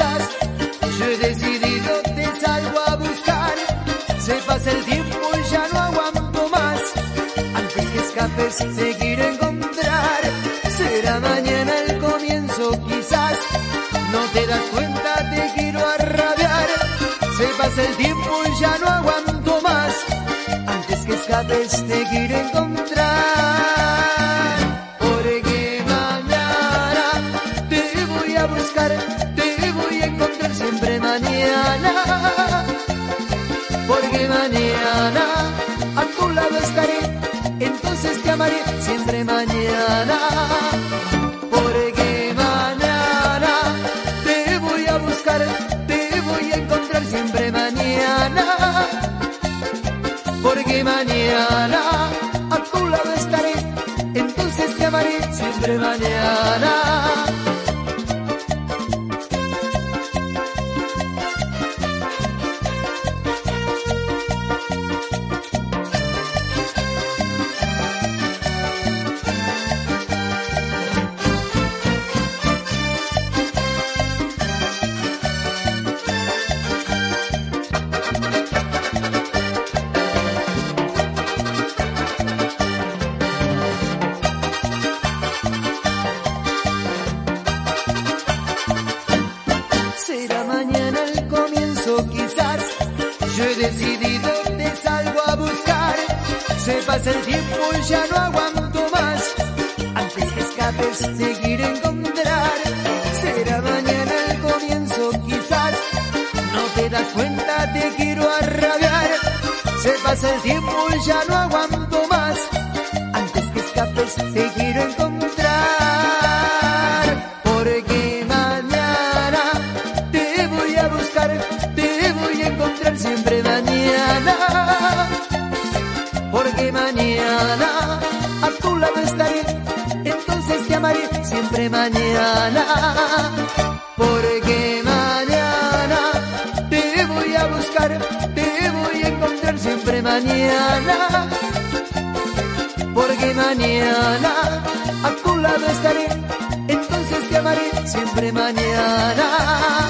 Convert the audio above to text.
quizás. Yo he decidido, te salgo a buscar. Se pasa el tiempo y ya no aguanto más. Antes que escapes te quiero encontrar. Será mañana el comienzo quizás. No te das cuenta, te quiero arrabiar. Se pasa el tiempo y ya no aguanto más. Antes que escapes te quiero encontrar. Porque mañana te voy a buscar, te voy a encontrar siempre mañana. Porque mañana a tu lado estaré, entonces te amaré siempre mañana. Porque mañana te voy a buscar, te voy a encontrar siempre mañana. Porque mañana a tu lado estaré, entonces te amaré siempre mañana. Será mañana el comienzo quizás. Yo he decidido, te salgo a buscar. Se pasa el tiempo y ya no aguanto más. Antes que escapes te quiero encontrar. Será mañana el comienzo quizás. No te das cuenta, te quiero arrabiar. Se pasa el tiempo y ya no aguanto más. Antes que escapes te quiero encontrar. Porque mañana te voy a buscar, te voy a encontrar siempre mañana. Porque mañana a tu lado estaré, entonces te amaré siempre mañana. Porque mañana te voy a buscar, te voy a encontrar siempre mañana. Porque mañana a tu lado estaré, entonces te amaré siempre mañana.